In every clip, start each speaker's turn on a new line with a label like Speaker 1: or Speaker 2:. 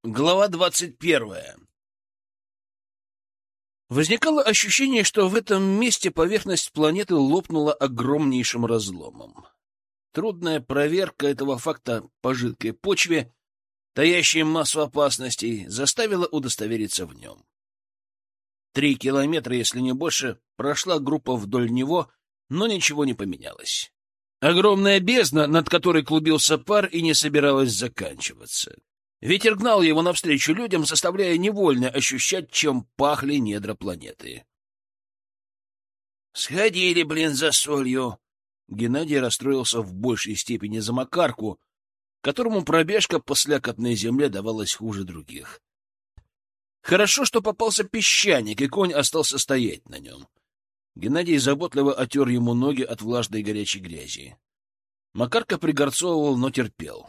Speaker 1: Глава 21. Возникало ощущение, что в этом месте поверхность планеты лопнула огромнейшим разломом. Трудная проверка этого факта по жидкой почве, таящей массу опасностей, заставила удостовериться в нем. 3 километра, если не больше, прошла группа вдоль него, но ничего не поменялось. Огромная бездна, над которой клубился пар, и не собиралась заканчиваться. Ветер гнал его навстречу людям, заставляя невольно ощущать, чем пахли недра планеты. «Сходили, блин, за солью!» Геннадий расстроился в большей степени за Макарку, которому пробежка по слякотной земле давалась хуже других. Хорошо, что попался песчаник, и конь остался стоять на нем. Геннадий заботливо отер ему ноги от влажной горячей грязи. Макарка пригорцовывал, но терпел.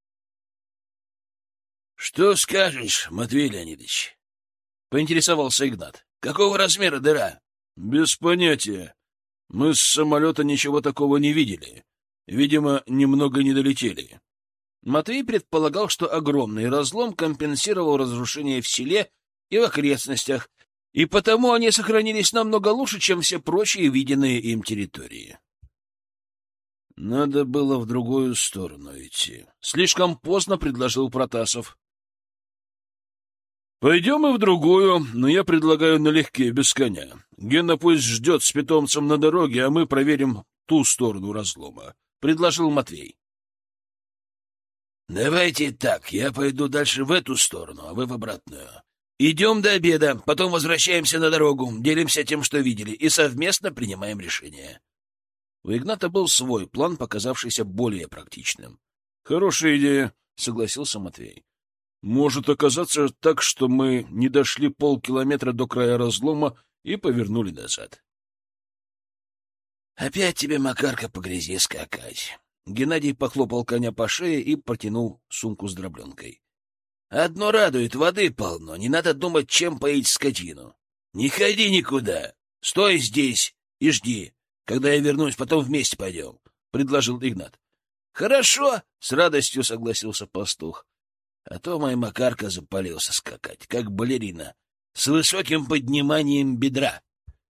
Speaker 1: — Что скажешь, Матвей Леонидович? — поинтересовался Игнат. — Какого размера дыра? — Без понятия. Мы с самолета ничего такого не видели. Видимо, немного не долетели. Матвей предполагал, что огромный разлом компенсировал разрушение в селе и в окрестностях, и потому они сохранились намного лучше, чем все прочие виденные им территории. Надо было в другую сторону идти. Слишком поздно предложил Протасов. Пойдем и в другую, но я предлагаю налегке, без коня. Гена пусть ждет с питомцем на дороге, а мы проверим ту сторону разлома, — предложил Матвей. Давайте так, я пойду дальше в эту сторону, а вы в обратную. Идем до обеда, потом возвращаемся на дорогу, делимся тем, что видели, и совместно принимаем решение. У Игната был свой план, показавшийся более практичным. — Хорошая идея, — согласился Матвей. — Может оказаться так, что мы не дошли полкилометра до края разлома и повернули назад. — Опять тебе, Макарка, по грязи скакать. Геннадий похлопал коня по шее и протянул сумку с дробленкой. — Одно радует, воды полно, не надо думать, чем поить скотину. Не ходи никуда, стой здесь и жди. Когда я вернусь, потом вместе пойдем, — предложил Игнат. — Хорошо, — с радостью согласился пастух. А то мой Макарка запалился скакать, как балерина, с высоким подниманием бедра.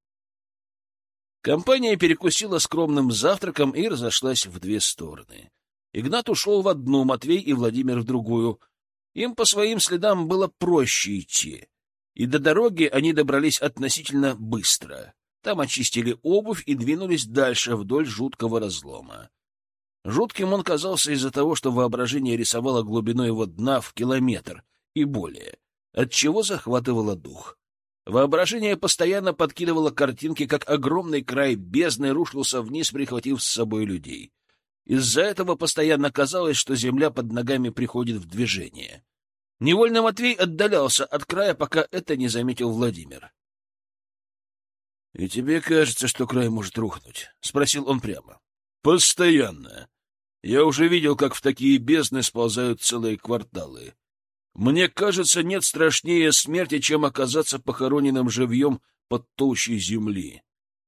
Speaker 1: Компания перекусила скромным завтраком и разошлась в две стороны. Игнат ушел в одну, Матвей и Владимир в другую. Им по своим следам было проще идти, и до дороги они добрались относительно быстро. Там очистили обувь и двинулись дальше вдоль жуткого разлома. Жутким он казался из-за того, что воображение рисовало глубину его дна в километр и более, отчего захватывало дух. Воображение постоянно подкидывало картинки, как огромный край бездны рушился вниз, прихватив с собой людей. Из-за этого постоянно казалось, что земля под ногами приходит в движение. Невольно Матвей отдалялся от края, пока это не заметил Владимир. — И тебе кажется, что край может рухнуть? — спросил он прямо. — Постоянно. Я уже видел, как в такие бездны сползают целые кварталы. Мне кажется, нет страшнее смерти, чем оказаться похороненным живьем под толщей земли.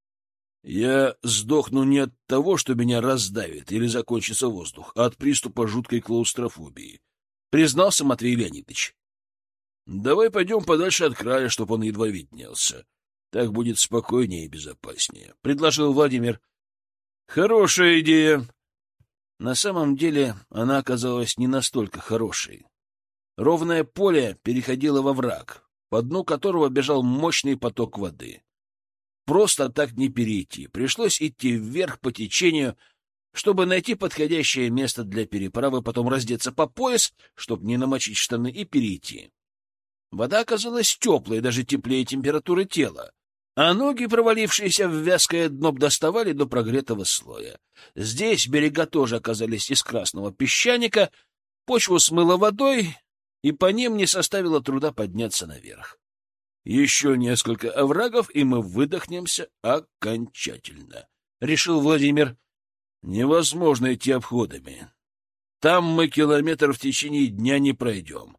Speaker 1: Я сдохну не от того, что меня раздавит или закончится воздух, а от приступа жуткой клаустрофобии, — признался Матвей Леонидович. — Давай пойдем подальше от края, чтобы он едва виднелся. Так будет спокойнее и безопаснее, — предложил Владимир. — Хорошая идея. На самом деле она оказалась не настолько хорошей. Ровное поле переходило во враг, по дну которого бежал мощный поток воды. Просто так не перейти. Пришлось идти вверх по течению, чтобы найти подходящее место для переправы, потом раздеться по пояс, чтобы не намочить штаны, и перейти. Вода оказалась теплой, даже теплее температуры тела, а ноги, провалившиеся в вязкое дно, доставали до прогретого слоя. Здесь берега тоже оказались из красного песчаника, почву смыло водой, и по ним не составило труда подняться наверх. Еще несколько оврагов, и мы выдохнемся окончательно, — решил Владимир. Невозможно идти обходами. Там мы километр в течение дня не пройдем.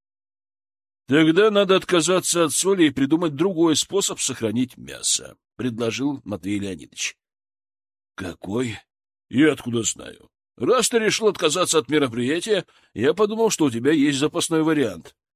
Speaker 1: Тогда надо отказаться от соли и придумать другой способ сохранить мясо, — предложил Матвей Леонидович. — Какой? Я откуда знаю? Раз ты решил отказаться от мероприятия, я подумал, что у тебя есть запасной вариант.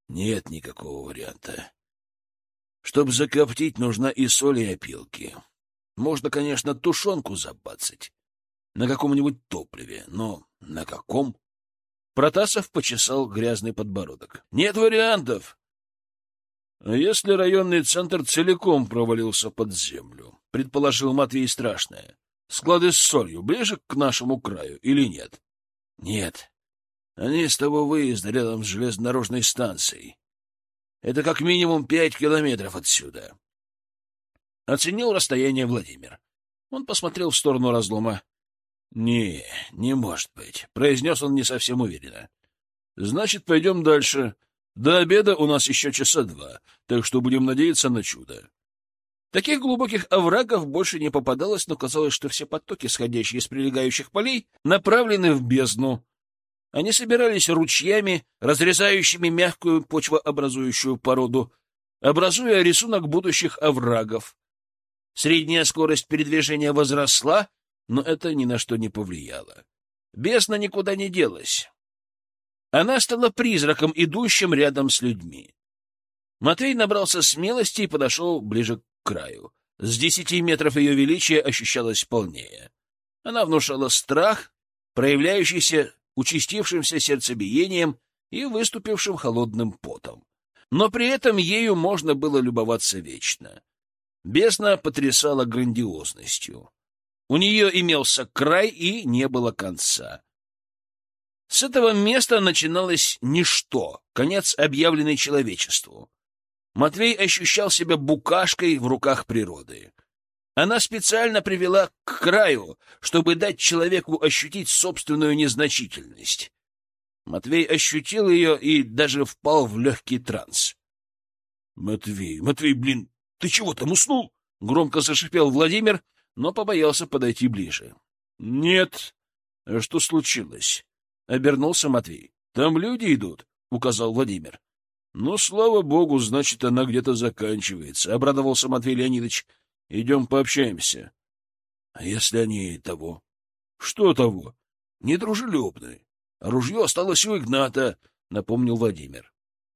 Speaker 1: Нет никакого варианта. Чтобы закоптить, нужна и соль, и опилки. Можно, конечно, тушенку забацать на каком-нибудь топливе, но на каком? Протасов почесал грязный подбородок. Нет вариантов. А если районный центр целиком провалился под землю? Предположил Матвей страшное. Склады с солью ближе к нашему краю или нет? Нет. Они с того выезда рядом с железнодорожной станцией. Это как минимум 5 километров отсюда. Оценил расстояние Владимир. Он посмотрел в сторону разлома. Не может быть, произнес он не совсем уверенно. Значит, пойдем дальше. До обеда у нас еще часа 2, так что будем надеяться на чудо. Таких глубоких оврагов больше не попадалось, но казалось, что все потоки, сходящие из прилегающих полей, направлены в бездну. Они собирались ручьями, разрезающими мягкую почвообразующую породу, образуя рисунок будущих оврагов. Средняя скорость передвижения возросла, но это ни на что не повлияло. Бездна никуда не делась. Она стала призраком, идущим рядом с людьми. Матвей набрался смелости и подошел ближе к краю. С 10 метров ее величие ощущалось полнее. Она внушала страх, проявляющийся участившимся сердцебиением и выступившим холодным потом. Но при этом ею можно было любоваться вечно. Бездна потрясала грандиозностью. У нее имелся край и не было конца. С этого места начиналось ничто, конец, объявленный человечеству. Матвей ощущал себя букашкой в руках природы. Она специально привела к краю, чтобы дать человеку ощутить собственную незначительность. Матвей ощутил ее и даже впал в легкий транс. — Матвей, блин, ты чего там уснул? — громко зашипел Владимир, но побоялся подойти ближе. — Нет. — Что случилось? — обернулся Матвей. — Там люди идут, — указал Владимир. — Ну, слава богу, значит, она где-то заканчивается, — обрадовался Матвей Леонидович. — Идем пообщаемся. — А если они того? — Что того? — Недружелюбны. Ружье осталось у Игната, — напомнил Владимир.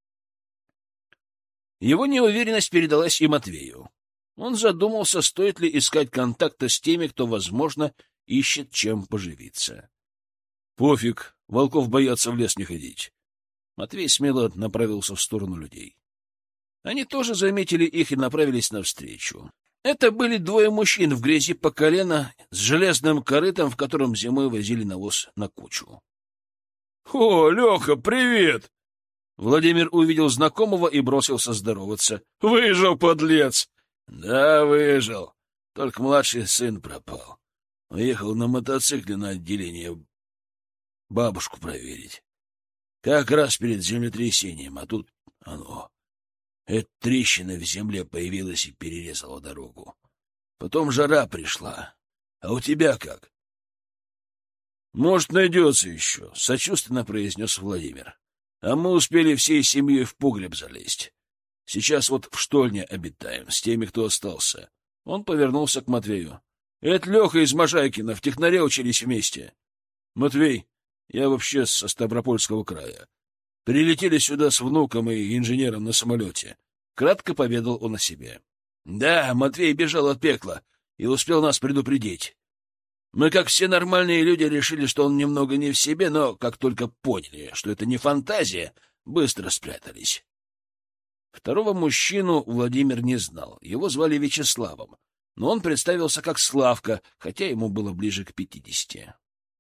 Speaker 1: Его неуверенность передалась и Матвею. Он задумался, стоит ли искать контакта с теми, кто, возможно, ищет чем поживиться. — Пофиг, волков боятся в лес не ходить. Матвей смело направился в сторону людей. Они тоже заметили их и направились навстречу. Это были двое мужчин в грязи по колено с железным корытом, в котором зимой возили навоз на кучу. — О, Леха, привет! Владимир увидел знакомого и бросился здороваться. — Выжил, подлец! — Да, выжил. Только младший сын пропал. Уехал на мотоцикле на отделение бабушку проверить. Как раз перед землетрясением, а тут оно. Эта трещина в земле появилась и перерезала дорогу. Потом жара пришла. А у тебя как? — Может, найдется еще, — сочувственно произнес Владимир. — А мы успели всей семьей в погреб залезть. Сейчас вот в штольне обитаем, с теми, кто остался. Он повернулся к Матвею. — Это Леха из Можайкина, в технаре учились вместе. — Матвей, я вообще со Ставропольского края. Прилетели сюда с внуком и инженером на самолете. Кратко поведал он о себе. — Да, Матвей бежал от пекла и успел нас предупредить. Мы, как все нормальные люди, решили, что он немного не в себе, но как только поняли, что это не фантазия, быстро спрятались. Второго мужчину Владимир не знал. Его звали Вячеславом, но он представился как Славка, хотя ему было ближе к 50.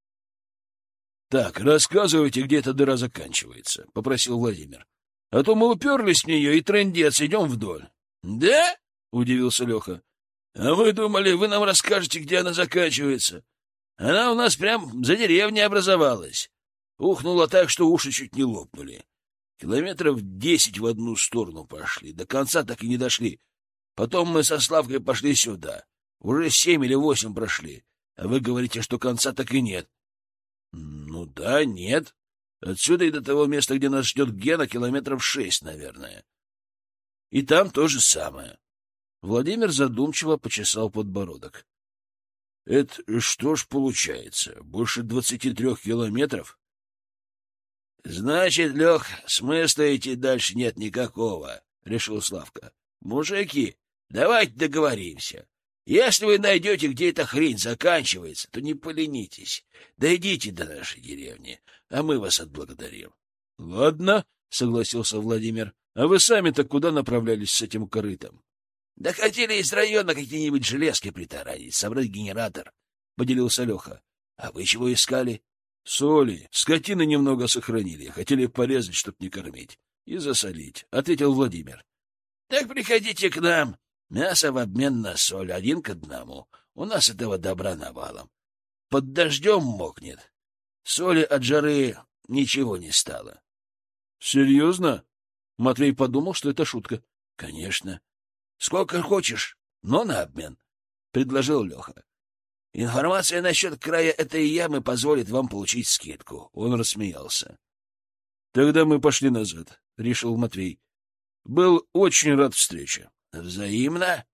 Speaker 1: — Так, рассказывайте, где эта дыра заканчивается, — попросил Владимир. — А то мы уперлись в нее, и трындец, идем вдоль. — Да? — удивился Леха. — А вы думали, вы нам расскажете, где она заканчивается? Она у нас прям за деревней образовалась. Ухнула так, что уши чуть не лопнули. Километров 10 в одну сторону пошли, до конца так и не дошли. Потом мы со Славкой пошли сюда. Уже 7 или 8 прошли. А вы говорите, что конца так и нет. — Ну да, нет. Отсюда и до того места, где нас ждет Гена, километров 6, наверное. И там то же самое. Владимир задумчиво почесал подбородок. — Это что ж получается? Больше 23 километров? — Значит, Лех, смысла идти дальше нет никакого, — решил Славка. — Мужики, давайте договоримся. Если вы найдете, где эта хрень заканчивается, то не поленитесь. Дойдите до нашей деревни, а мы вас отблагодарим. — Ладно, — согласился Владимир. — А вы сами-то куда направлялись с этим корытом? — Да хотели из района какие-нибудь железки притаранить, собрать генератор, — поделился Леха. — А вы чего искали? — Соли. Скотины немного сохранили. Хотели порезать, чтоб не кормить. И засолить, — ответил Владимир. — Так приходите к нам. Мясо в обмен на соль 1:1. У нас этого добра навалом. Под дождем мокнет. Соли от жары ничего не стало. — Серьезно? Матвей подумал, что это шутка. — Конечно. — Сколько хочешь, но на обмен, — предложил Леха. — Информация насчет края этой ямы позволит вам получить скидку. Он рассмеялся. — Тогда мы пошли назад, — решил Матвей. Был очень рад встрече. — Взаимно.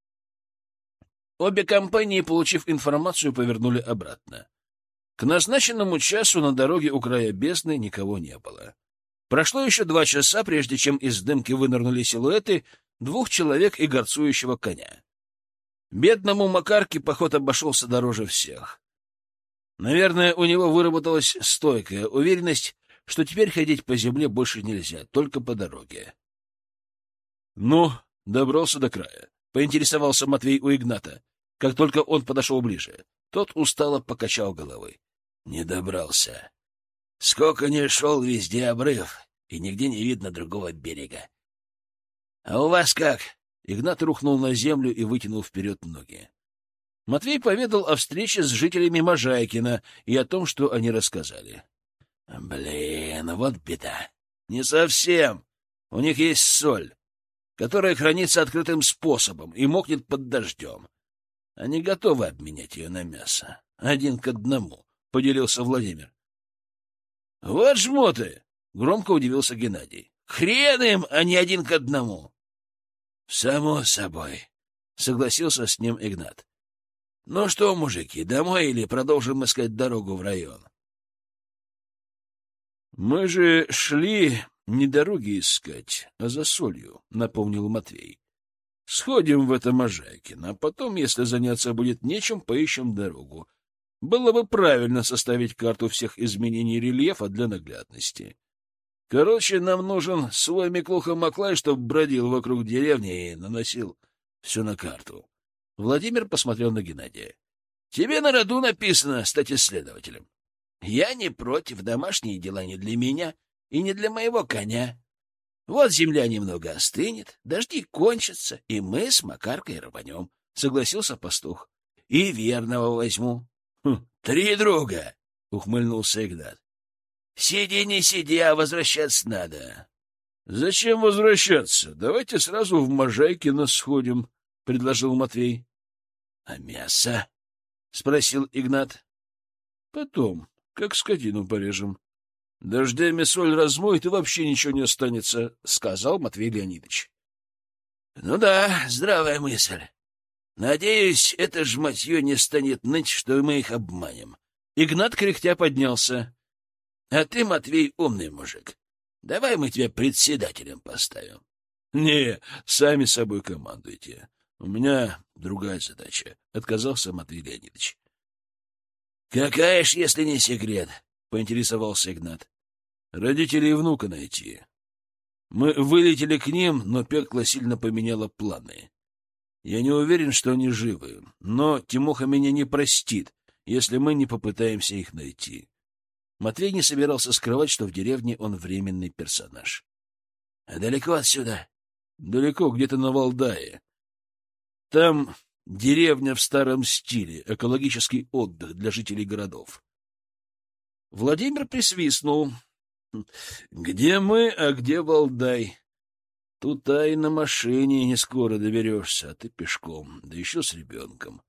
Speaker 1: Обе компании, получив информацию, повернули обратно. К назначенному часу на дороге у края бездны никого не было. Прошло еще 2 часа, прежде чем из дымки вынырнули силуэты 2 человек и горцующего коня. Бедному Макарке поход обошелся дороже всех. Наверное, у него выработалась стойкая уверенность, что теперь ходить по земле больше нельзя, только по дороге. — Ну, добрался до края, — поинтересовался Матвей у Игната, как только он подошел ближе. Тот устало покачал головой. — Не добрался. Сколько ни шел, везде обрыв, и нигде не видно другого берега. — А у вас как? Игнат рухнул на землю и вытянул вперед ноги. Матвей поведал о встрече с жителями Можайкина и о том, что они рассказали. — Блин, вот беда. — Не совсем. У них есть соль, которая хранится открытым способом и мокнет под дождем. Они готовы обменять ее на мясо. 1:1, — поделился Владимир. — Вот жмоты! — громко удивился Геннадий. — Хрен им, а не 1:1. — Само собой, — согласился с ним Игнат. — Ну что, мужики, домой или продолжим искать дорогу в район? — Мы же шли не дороги искать, а за солью, — напомнил Матвей. — Сходим в это Можайкино, а потом, если заняться будет нечем, поищем дорогу. Было бы правильно составить карту всех изменений рельефа для наглядности. Короче, нам нужен свой Миклуха-Маклай, чтоб бродил вокруг деревни и наносил все на карту. Владимир посмотрел на Геннадия. — Тебе на роду написано стать исследователем. — Я не против, домашние дела не для меня и не для моего коня. Вот земля немного остынет, дожди кончатся, и мы с Макаркой рванем, — согласился пастух. — И верного возьму. — 3 друга, — ухмыльнулся Игнат. — Сиди, не сиди, а возвращаться надо. — Зачем возвращаться? Давайте сразу в Можайкино сходим, — предложил Матвей. — А мясо? — спросил Игнат. — Потом, как скотину порежем. Дождями соль размоет, и вообще ничего не останется, — сказал Матвей Леонидович. — Ну да, здравая мысль. Надеюсь, это жматье не станет ныть, что мы их обманем. Игнат кряхтя поднялся. — А ты, Матвей, умный мужик. Давай мы тебя председателем поставим. — Не, сами собой командуйте. У меня другая задача, — отказался Матвей Леонидович. — Какая ж, если не секрет? — поинтересовался Игнат. — Родителей внука найти. Мы вылетели к ним, но пекло сильно поменяло планы. Я не уверен, что они живы, но Тимоха меня не простит, если мы не попытаемся их найти. Матвей не собирался скрывать, что в деревне он временный персонаж. — А далеко отсюда? — Далеко, где-то на Валдае. Там деревня в старом стиле, экологический отдых для жителей городов. Владимир присвистнул. — Где мы, а где Валдай? Тут и на машине не скоро доберешься, а ты пешком, да еще с ребенком.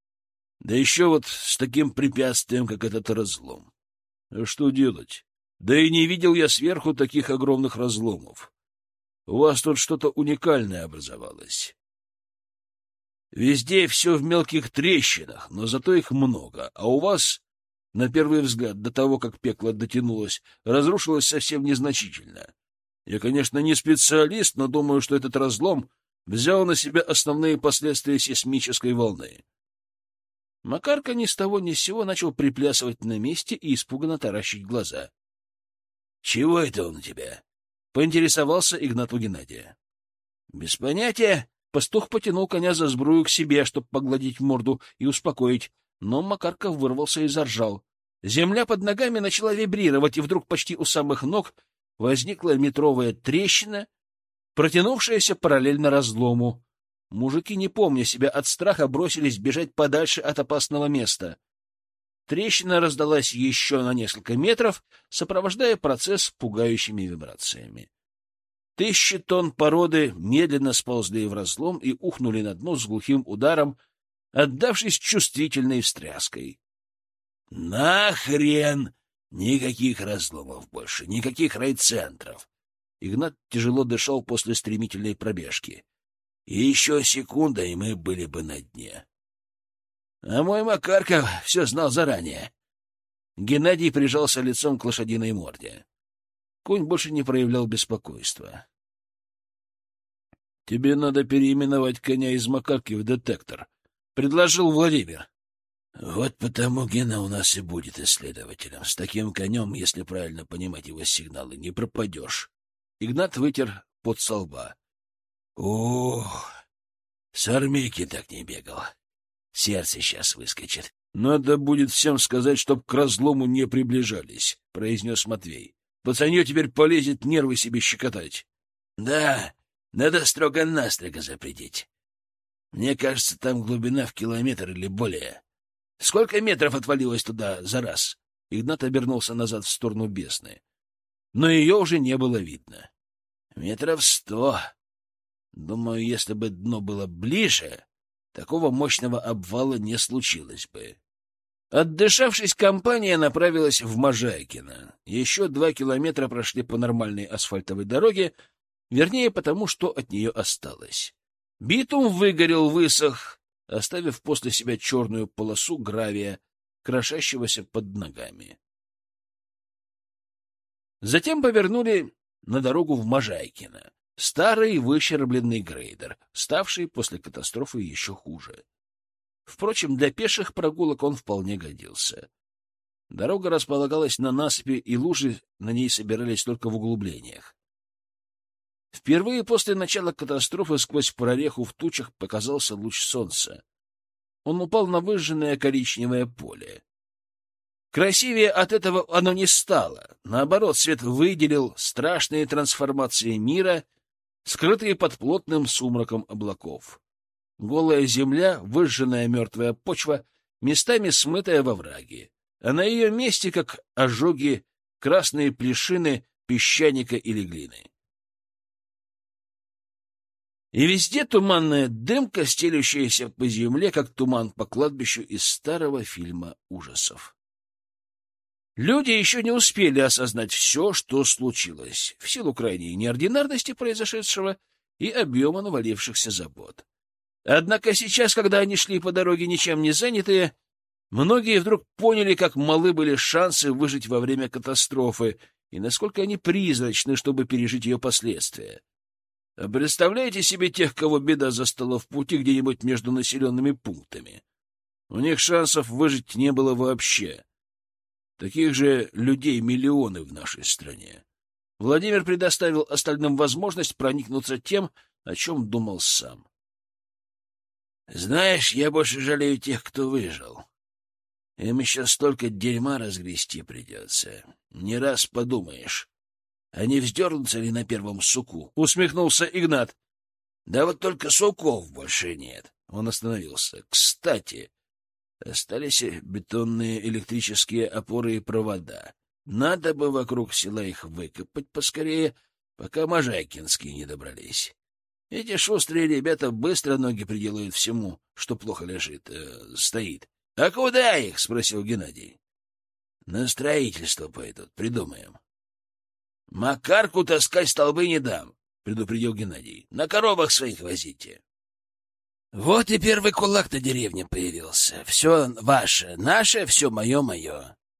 Speaker 1: Да еще вот с таким препятствием, как этот разлом. А что делать? Да и не видел я сверху таких огромных разломов. У вас тут что-то уникальное образовалось. Везде все в мелких трещинах, но зато их много, а у вас на первый взгляд, до того, как пекло дотянулось, разрушилось совсем незначительно. Я, конечно, не специалист, но думаю, что этот разлом взял на себя основные последствия сейсмической волны. Макарка ни с того ни с сего начал приплясывать на месте и испуганно таращить глаза. — Чего это он у тебя? — поинтересовался Игнат у Геннадия. — Без понятия. Пастух потянул коня за сбрую к себе, чтобы погладить морду и успокоить, но Макарка вырвался и заржал. Земля под ногами начала вибрировать, и вдруг почти у самых ног возникла метровая трещина, протянувшаяся параллельно разлому. Мужики, не помня себя от страха, бросились бежать подальше от опасного места. Трещина раздалась еще на несколько метров, сопровождая процесс пугающими вибрациями. 1000 тонн породы медленно сползли в разлом и ухнули на дно с глухим ударом, отдавшись чувствительной встряской. — Нахрен! Никаких разломов больше, никаких райцентров! Игнат тяжело дышал после стремительной пробежки. И еще секунда, и мы были бы на дне. А мой Макарка все знал заранее. Геннадий прижался лицом к лошадиной морде. Конь больше не проявлял беспокойства. — Тебе надо переименовать коня из Макарки в детектор, — предложил Владимир. — Вот потому Гена у нас и будет исследователем. С таким конем, если правильно понимать его сигналы, не пропадешь. Игнат вытер пот со лба. Ох, с армейки так не бегал. Сердце сейчас выскочит. — Надо будет всем сказать, чтоб к разлому не приближались, — произнес Матвей. — Пацанье теперь полезет нервы себе щекотать. — Да, надо строго-настрого запретить. Мне кажется, там глубина в километр или более. Сколько метров отвалилось туда за раз? Игнат обернулся назад в сторону бездны. Но ее уже не было видно. — 100 метров. Думаю, если бы дно было ближе, такого мощного обвала не случилось бы. Отдышавшись, компания направилась в Можайкино. Еще 2 километра прошли по нормальной асфальтовой дороге, вернее, потому что от нее осталось. Битум выгорел, высох, оставив после себя черную полосу гравия, крошащегося под ногами. Затем повернули на дорогу в Можайкино. Старый выщербленный грейдер, ставший после катастрофы еще хуже. Впрочем, для пеших прогулок он вполне годился. Дорога располагалась на насыпи, и лужи на ней собирались только в углублениях. Впервые после начала катастрофы сквозь прореху в тучах показался луч солнца. Он упал на выжженное коричневое поле. Красивее от этого оно не стало. Наоборот, свет выделил страшные трансформации мира, скрытые под плотным сумраком облаков. Голая земля, выжженная мертвая почва, местами смытая во враги, а на ее месте, как ожоги, красные плешины песчаника или глины. И везде туманная дымка, стелющаяся по земле, как туман по кладбищу из старого фильма ужасов. Люди еще не успели осознать все, что случилось, в силу крайней неординарности произошедшего и объема навалившихся забот. Однако сейчас, когда они шли по дороге ничем не занятые, многие вдруг поняли, как малы были шансы выжить во время катастрофы и насколько они призрачны, чтобы пережить ее последствия. А представляете себе тех, кого беда застала в пути где-нибудь между населенными пунктами? У них шансов выжить не было вообще. Таких же людей миллионы в нашей стране. Владимир предоставил остальным возможность проникнуться тем, о чем думал сам. Знаешь, я больше жалею тех, кто выжил. Им еще столько дерьма разгрести придется. Не раз подумаешь, а не вздернутся ли на первом суку? Усмехнулся Игнат. Да вот только суков больше нет. Он остановился. Кстати, остались бетонные электрические опоры и провода. Надо бы вокруг села их выкопать поскорее, пока можайкинские не добрались. Эти шустрые ребята быстро ноги приделают всему, что плохо лежит, стоит. — А куда их? — спросил Геннадий. — На строительство пойдут, придумаем. — Макарку таскать столбы не дам, — предупредил Геннадий. — На коровах своих возите. Вот и первый кулак на деревне появился. Все ваше, наше, все мое.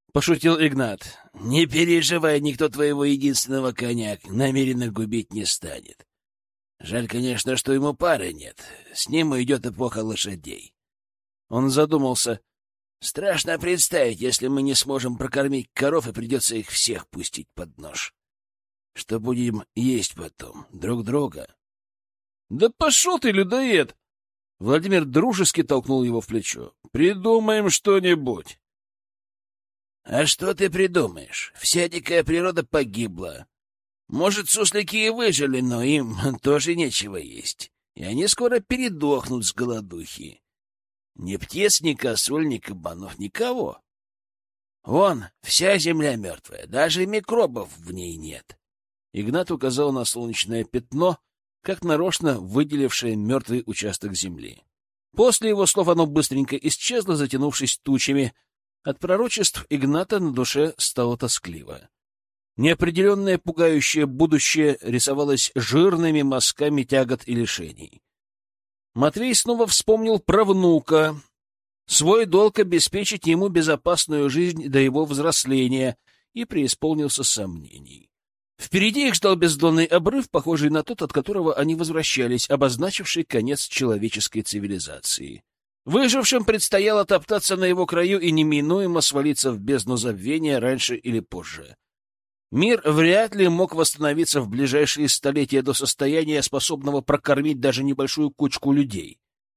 Speaker 1: — пошутил Игнат. — Не переживай, никто твоего единственного коня намеренно губить не станет. Жаль, конечно, что ему пары нет. С ним идет эпоха лошадей. Он задумался. Страшно представить, если мы не сможем прокормить коров, и придется их всех пустить под нож. Что будем есть потом? Друг друга? — Да пошел ты, людоед! Владимир дружески толкнул его в плечо. — Придумаем что-нибудь. — А что ты придумаешь? Вся дикая природа погибла. Может, суслики и выжили, но им тоже нечего есть, и они скоро передохнут с голодухи. Ни птиц, ни косуль, ни кабанов, никого. Вон, вся земля мертвая, даже микробов в ней нет. Игнат указал на солнечное пятно, как нарочно выделившее мертвый участок земли. После его слов оно быстренько исчезло, затянувшись тучами. От пророчеств Игната на душе стало тоскливо. Неопределенное пугающее будущее рисовалось жирными мазками тягот и лишений. Матвей снова вспомнил про внука. Свой долг обеспечить ему безопасную жизнь до его взросления, и преисполнился сомнений. Впереди их ждал бездонный обрыв, похожий на тот, от которого они возвращались, обозначивший конец человеческой цивилизации. Выжившим предстояло топтаться на его краю и неминуемо свалиться в бездну забвения раньше или позже. Мир вряд ли мог восстановиться в ближайшие столетия до состояния, способного прокормить даже небольшую кучку людей.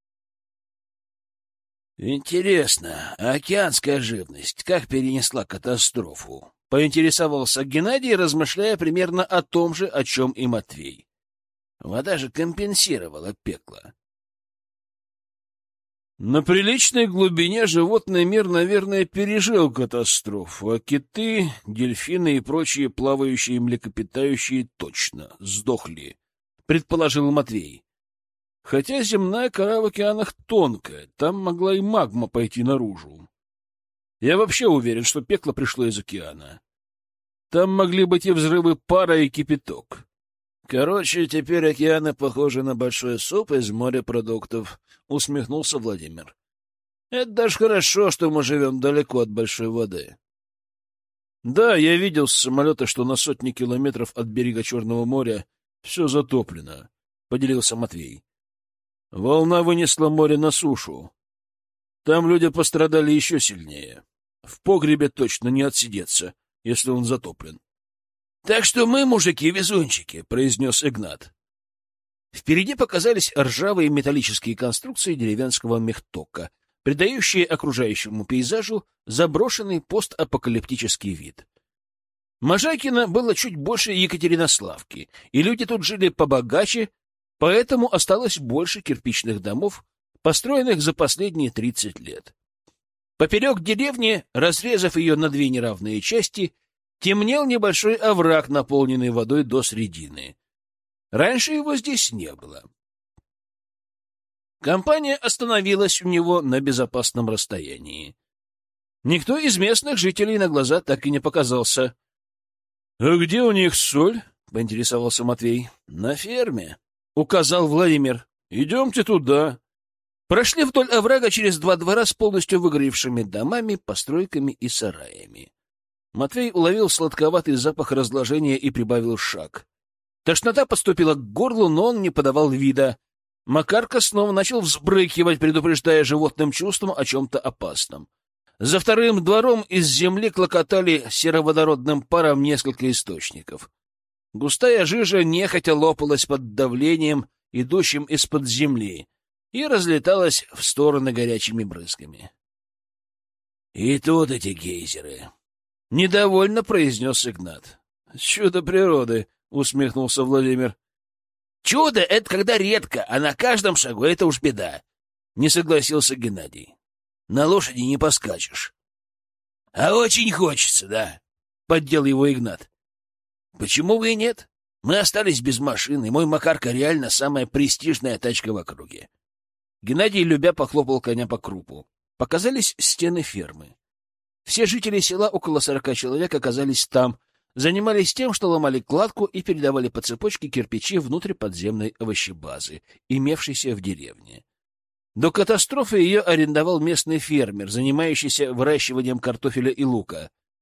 Speaker 1: Интересно, а океанская живность как перенесла катастрофу? Поинтересовался Геннадий, размышляя примерно о том же, о чем и Матвей. Вода же компенсировала пекло. На приличной глубине животный мир, наверное, пережил катастрофу, а киты, дельфины и прочие плавающие млекопитающие точно сдохли, предположил Матвей. Хотя земная кора в океанах тонкая, там могла и магма пойти наружу. Я вообще уверен, что пекло пришло из океана. Там могли быть и взрывы пара, и кипяток. Короче, теперь океаны похожи на большой суп из морепродуктов, — усмехнулся Владимир. Это даже хорошо, что мы живем далеко от большой воды. Да, я видел с самолета, что на сотни километров от берега Черного моря все затоплено, — поделился Матвей. Волна вынесла море на сушу. Там люди пострадали еще сильнее. В погребе точно не отсидеться, если он затоплен. — Так что мы, мужики-везунчики, — произнес Игнат. Впереди показались ржавые металлические конструкции деревенского мехтока, придающие окружающему пейзажу заброшенный постапокалиптический вид. Можайкино было чуть больше Екатеринославки, и люди тут жили побогаче, поэтому осталось больше кирпичных домов, построенных за последние 30 лет. Поперек деревни, разрезав ее на две неравные части, темнел небольшой овраг, наполненный водой до средины. Раньше его здесь не было. Компания остановилась у него на безопасном расстоянии. Никто из местных жителей на глаза так и не показался. — А где у них соль? — поинтересовался Матвей. — На ферме, — указал Владимир. — Идемте туда. Прошли вдоль оврага через два двора с полностью выгоревшими домами, постройками и сараями. Матвей уловил сладковатый запах разложения и прибавил шаг. Тошнота подступила к горлу, но он не подавал вида. Макарка снова начал взбрыкивать, предупреждая животным чувством о чем-то опасном. За вторым двором из земли клокотали сероводородным паром несколько источников. Густая жижа нехотя лопалась под давлением, идущим из-под земли, и разлеталась в стороны горячими брызгами. — И тут эти гейзеры! — недовольно произнес Игнат. — Чудо природы! — усмехнулся Владимир. — Чудо — это когда редко, а на каждом шагу это уж беда, — не согласился Геннадий. — На лошади не поскачешь. — А очень хочется, да, — поддел его Игнат. — Почему бы и нет? Мы остались без машины, и мой Макарка реально самая престижная тачка в округе. Геннадий, любя, похлопал коня по крупу. Показались стены фермы. Все жители села, около 40 человек, оказались там, занимались тем, что ломали кладку и передавали по цепочке кирпичи внутрь подземной овощебазы, имевшейся в деревне. До катастрофы ее арендовал местный фермер, занимающийся выращиванием картофеля и лука.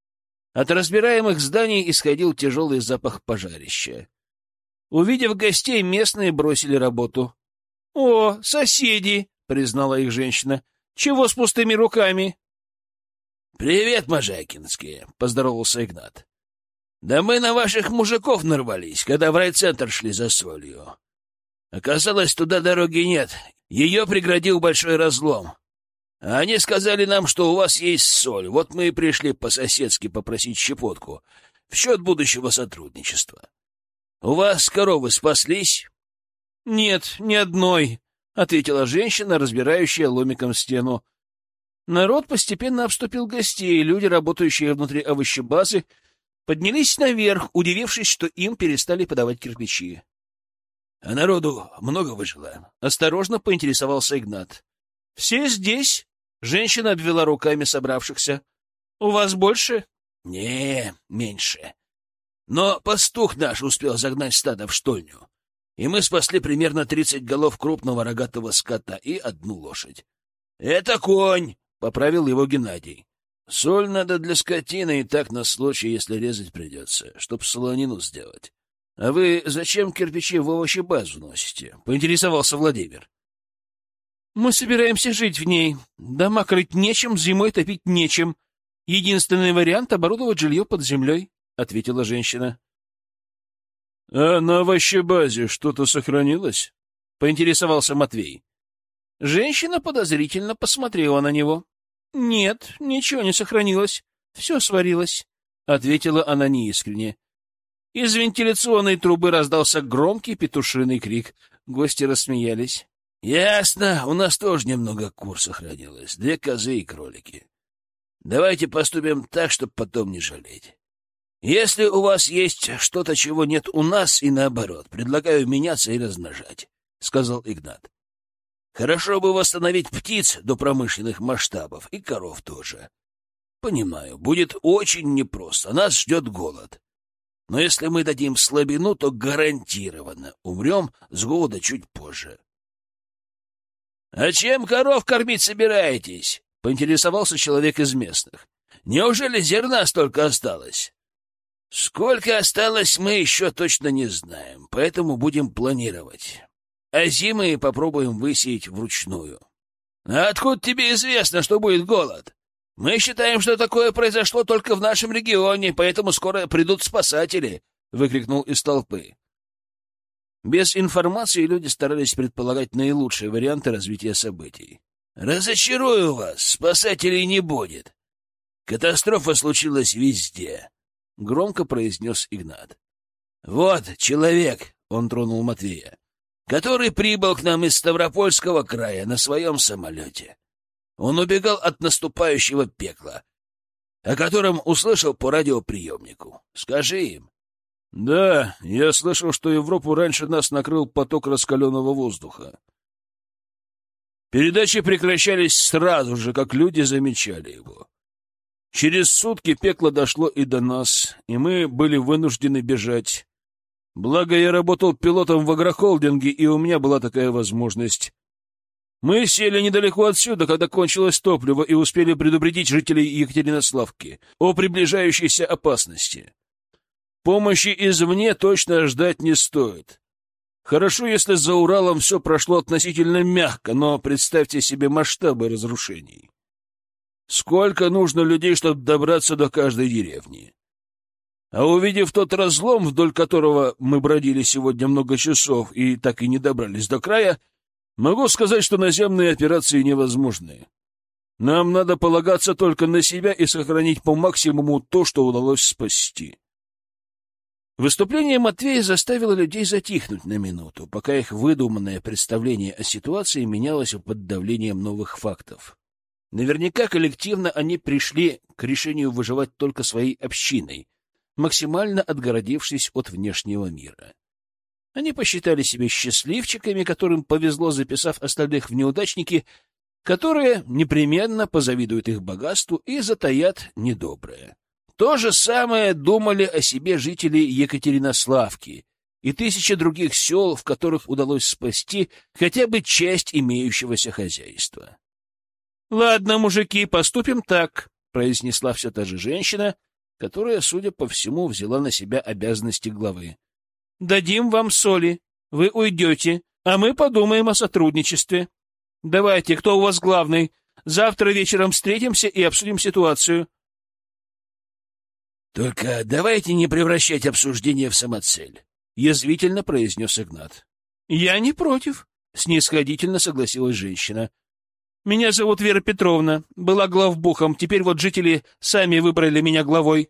Speaker 1: От разбираемых зданий исходил тяжелый запах пожарища. Увидев гостей, местные бросили работу. — О, соседи! — признала их женщина. — Чего с пустыми руками? — Привет, Можайкинские! — поздоровался Игнат. — Да мы на ваших мужиков нарвались, когда в райцентр шли за солью. Оказалось, туда дороги нет. Ее преградил большой разлом. А они сказали нам, что у вас есть соль. Вот мы и пришли по-соседски попросить щепотку в счет будущего сотрудничества. У вас коровы спаслись? — Нет, ни одной, — ответила женщина, разбирающая ломиком стену. Народ постепенно обступил гостей, и люди, работающие внутри овощебазы, поднялись наверх, удивившись, что им перестали подавать кирпичи. — А народу много выжило? — осторожно поинтересовался Игнат. — Все здесь? — женщина обвела руками собравшихся. — У вас больше? — Не, меньше. Но пастух наш успел загнать стадо в штольню, и мы спасли примерно 30 голов крупного рогатого скота и 1 лошадь. — Это конь! — поправил его Геннадий. — Соль надо для скотины и так на случай, если резать придется, чтоб солонину сделать. — А вы зачем кирпичи в овощебазу носите? — поинтересовался Владимир. — Мы собираемся жить в ней. Дома крыть нечем, зимой топить нечем. Единственный вариант — оборудовать жилье под землей, — ответила женщина. — А на овощебазе что-то сохранилось? — поинтересовался Матвей. Женщина подозрительно посмотрела на него. — Нет, ничего не сохранилось. Все сварилось, — ответила она неискренне. Из вентиляционной трубы раздался громкий петушиный крик. Гости рассмеялись. — Ясно, у нас тоже немного кур сохранилось. 2 козы и кролики. Давайте поступим так, чтобы потом не жалеть. Если у вас есть что-то, чего нет у нас, и наоборот, предлагаю меняться и размножать, — сказал Игнат. Хорошо бы восстановить птиц до промышленных масштабов, и коров тоже. Понимаю, будет очень непросто, нас ждет голод. Но если мы дадим слабину, то гарантированно умрем с голода чуть позже. — А чем коров кормить собираетесь? — поинтересовался человек из местных. — Неужели зерна столько осталось? — Сколько осталось, мы еще точно не знаем, поэтому будем планировать. А зимы попробуем высеять вручную. — А откуда тебе известно, что будет голод? Мы считаем, что такое произошло только в нашем регионе, поэтому скоро придут спасатели, — выкрикнул из толпы. Без информации люди старались предполагать наилучшие варианты развития событий. — Разочарую вас, спасателей не будет. Катастрофа случилась везде, — громко произнес Игнат. — Вот человек, — он тронул Матвея, — который прибыл к нам из Ставропольского края на своем самолете. Он убегал от наступающего пекла, о котором услышал по радиоприемнику. Скажи им. — Да, я слышал, что Европу раньше нас накрыл поток раскаленного воздуха. Передачи прекращались сразу же, как люди замечали его. Через сутки пекло дошло и до нас, и мы были вынуждены бежать. Благо, я работал пилотом в агрохолдинге, и у меня была такая возможность. Мы сели недалеко отсюда, когда кончилось топливо, и успели предупредить жителей Екатеринославки о приближающейся опасности. Помощи извне точно ждать не стоит. Хорошо, если за Уралом все прошло относительно мягко, но представьте себе масштабы разрушений. Сколько нужно людей, чтобы добраться до каждой деревни? А увидев тот разлом, вдоль которого мы бродили сегодня много часов и так и не добрались до края, могу сказать, что наземные операции невозможны. Нам надо полагаться только на себя и сохранить по максимуму то, что удалось спасти. Выступление Матвея заставило людей затихнуть на минуту, пока их выдуманное представление о ситуации менялось под давлением новых фактов. Наверняка коллективно они пришли к решению выживать только своей общиной, максимально отгородившись от внешнего мира. Они посчитали себя счастливчиками, которым повезло, записав остальных в неудачники, которые непременно позавидуют их богатству и затаят недоброе. То же самое думали о себе жители Екатеринославки и 1000 других сел, в которых удалось спасти хотя бы часть имеющегося хозяйства. — Ладно, мужики, поступим так, — произнесла все та же женщина, которая, судя по всему, взяла на себя обязанности главы. — Дадим вам соли, вы уйдете, а мы подумаем о сотрудничестве. Давайте, кто у вас главный? Завтра вечером встретимся и обсудим ситуацию. — Только давайте не превращать обсуждение в самоцель, — язвительно произнес Игнат. — Я не против, — снисходительно согласилась женщина. — Меня зовут Вера Петровна, была главбухом, теперь вот жители сами выбрали меня главой.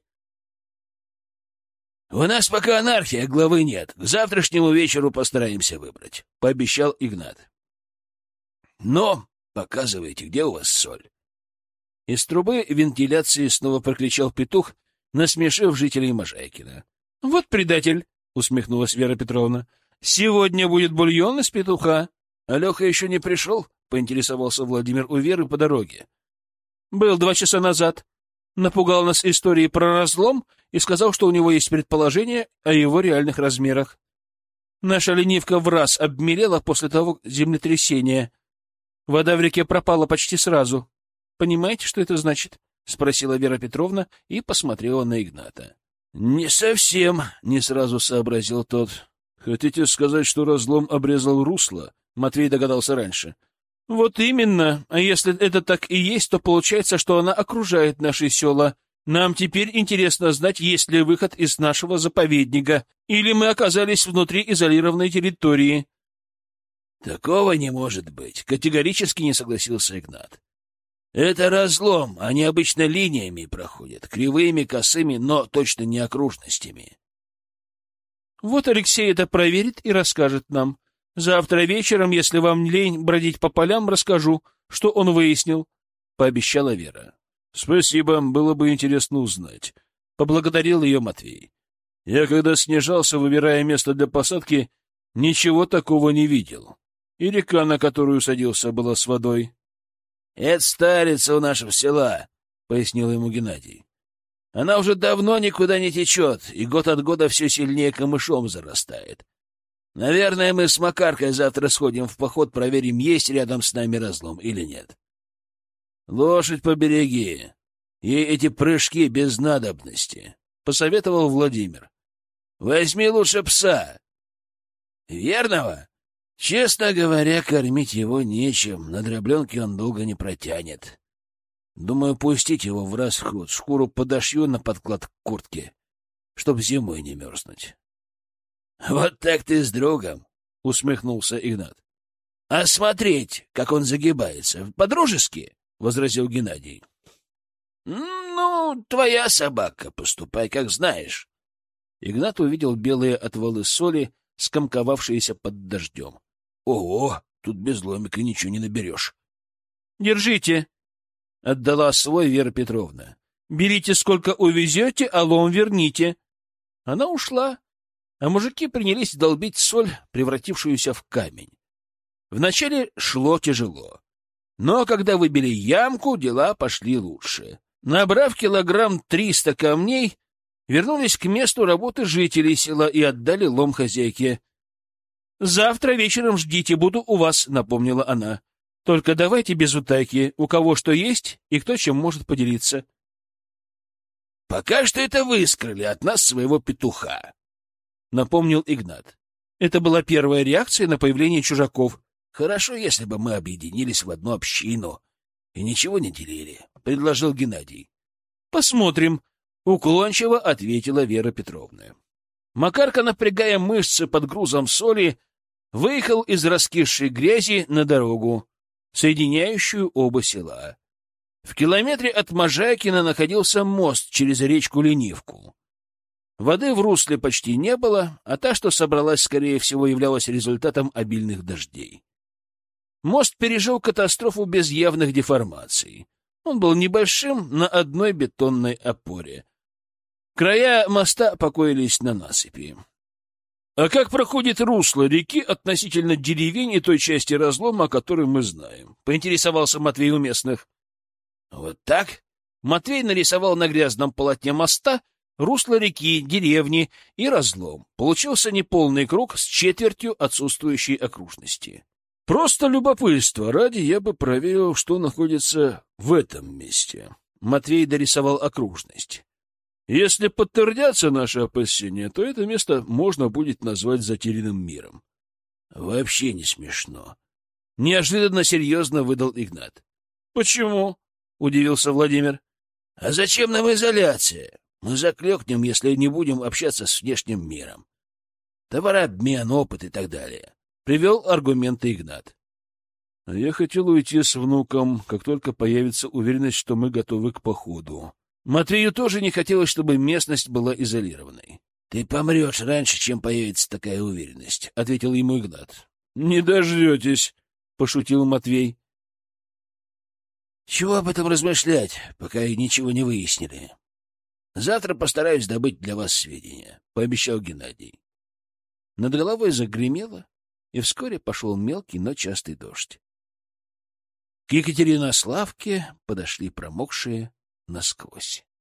Speaker 1: — У нас пока анархия, главы нет. К завтрашнему вечеру постараемся выбрать, — пообещал Игнат. — Но показывайте, где у вас соль. Из трубы вентиляции снова прокричал петух, насмешив жителей Можайкина. — Вот предатель, — усмехнулась Вера Петровна. — Сегодня будет бульон из петуха. — А Леха еще не пришел? — поинтересовался Владимир у Веры по дороге. — Был 2 часа назад. Напугал нас историей про разлом и сказал, что у него есть предположение о его реальных размерах. Наша ленивка враз обмелела после того землетрясения. Вода в реке пропала почти сразу. Понимаете, что это значит? — спросила Вера Петровна и посмотрела на Игната. — Не совсем, — не сразу сообразил тот. — Хотите сказать, что разлом обрезал русло? — Матвей догадался раньше. — Вот именно. А если это так и есть, то получается, что она окружает наши села. Нам теперь интересно знать, есть ли выход из нашего заповедника, или мы оказались внутри изолированной территории. — Такого не может быть, — категорически не согласился Игнат. — Это разлом, они обычно линиями проходят, кривыми, косыми, но точно не окружностями. — Вот Алексей это проверит и расскажет нам. Завтра вечером, если вам не лень бродить по полям, расскажу, что он выяснил, — пообещала Вера. — Спасибо, было бы интересно узнать, — поблагодарил ее Матвей. Я, когда снижался, выбирая место для посадки, ничего такого не видел. И река, на которую садился, была с водой. — Это старица у нашего села, — пояснил ему Геннадий. — Она уже давно никуда не течет, и год от года все сильнее камышом зарастает. Наверное, мы с Макаркой завтра сходим в поход, проверим, есть рядом с нами разлом или нет. — Лошадь побереги, ей эти прыжки без надобности, — посоветовал Владимир. — Возьми лучше пса. — Верного? Честно говоря, кормить его нечем, на дробленке он долго не протянет. Думаю, пустить его в расход, шкуру подошью на подклад к куртке, чтоб зимой не мерзнуть. — Вот так ты с другом, — усмехнулся Игнат. — А смотреть, как он загибается, по-дружески, — возразил Геннадий. — Ну, твоя собака, поступай, как знаешь. Игнат увидел белые отвалы соли, скомковавшиеся под дождем. — Ого, тут без ломика ничего не наберешь. — Держите, — отдала свой Вера Петровна. — Берите, сколько увезете, а лом верните. Она ушла, а мужики принялись долбить соль, превратившуюся в камень. Вначале шло тяжело, но когда выбили ямку, дела пошли лучше. Набрав килограмм 300 камней, вернулись к месту работы жителей села и отдали лом хозяйке. — Завтра вечером ждите, буду у вас, — напомнила она. — Только давайте без утайки, у кого что есть и кто чем может поделиться. — Пока что это вы скрыли от нас своего петуха, — напомнил Игнат. Это была первая реакция на появление чужаков. Хорошо, если бы мы объединились в одну общину и ничего не делили, — предложил Геннадий. — Посмотрим, — уклончиво ответила Вера Петровна. Макарка, напрягая мышцы под грузом соли, выехал из раскисшей грязи на дорогу, соединяющую оба села. В километре от Можайкина находился мост через речку Ленивку. Воды в русле почти не было, а та, что собралась, скорее всего, являлась результатом обильных дождей. Мост пережил катастрофу без явных деформаций. Он был небольшим, на одной бетонной опоре. Края моста покоились на насыпи. — А как проходит русло реки относительно деревень и той части разлома, о которой мы знаем? — поинтересовался Матвей у местных. — Вот так? Матвей нарисовал на грязном полотне моста русло реки, деревни и разлом. Получился неполный круг с четвертью отсутствующей окружности. Просто любопытство ради я бы проверил, что находится в этом месте. Матвей дорисовал окружность. Если подтвердятся наши опасения, то это место можно будет назвать затерянным миром. Вообще не смешно. Неожиданно серьезно выдал Игнат. Почему? Удивился Владимир. А зачем нам изоляция? Мы заклёкнем, если не будем общаться с внешним миром. Товарообмен, опыт и так далее. Привел аргументы Игнат. Я хотел уйти с внуком, как только появится уверенность, что мы готовы к походу. Матвею тоже не хотелось, чтобы местность была изолированной. — Ты помрешь раньше, чем появится такая уверенность, — ответил ему Игнат. — Не дождетесь, — пошутил Матвей. — Чего об этом размышлять, пока и ничего не выяснили? Завтра постараюсь добыть для вас сведения, — пообещал Геннадий. Над головой загремело, и вскоре пошел мелкий, но частый дождь. К Екатеринославке подошли промокшие насквозь.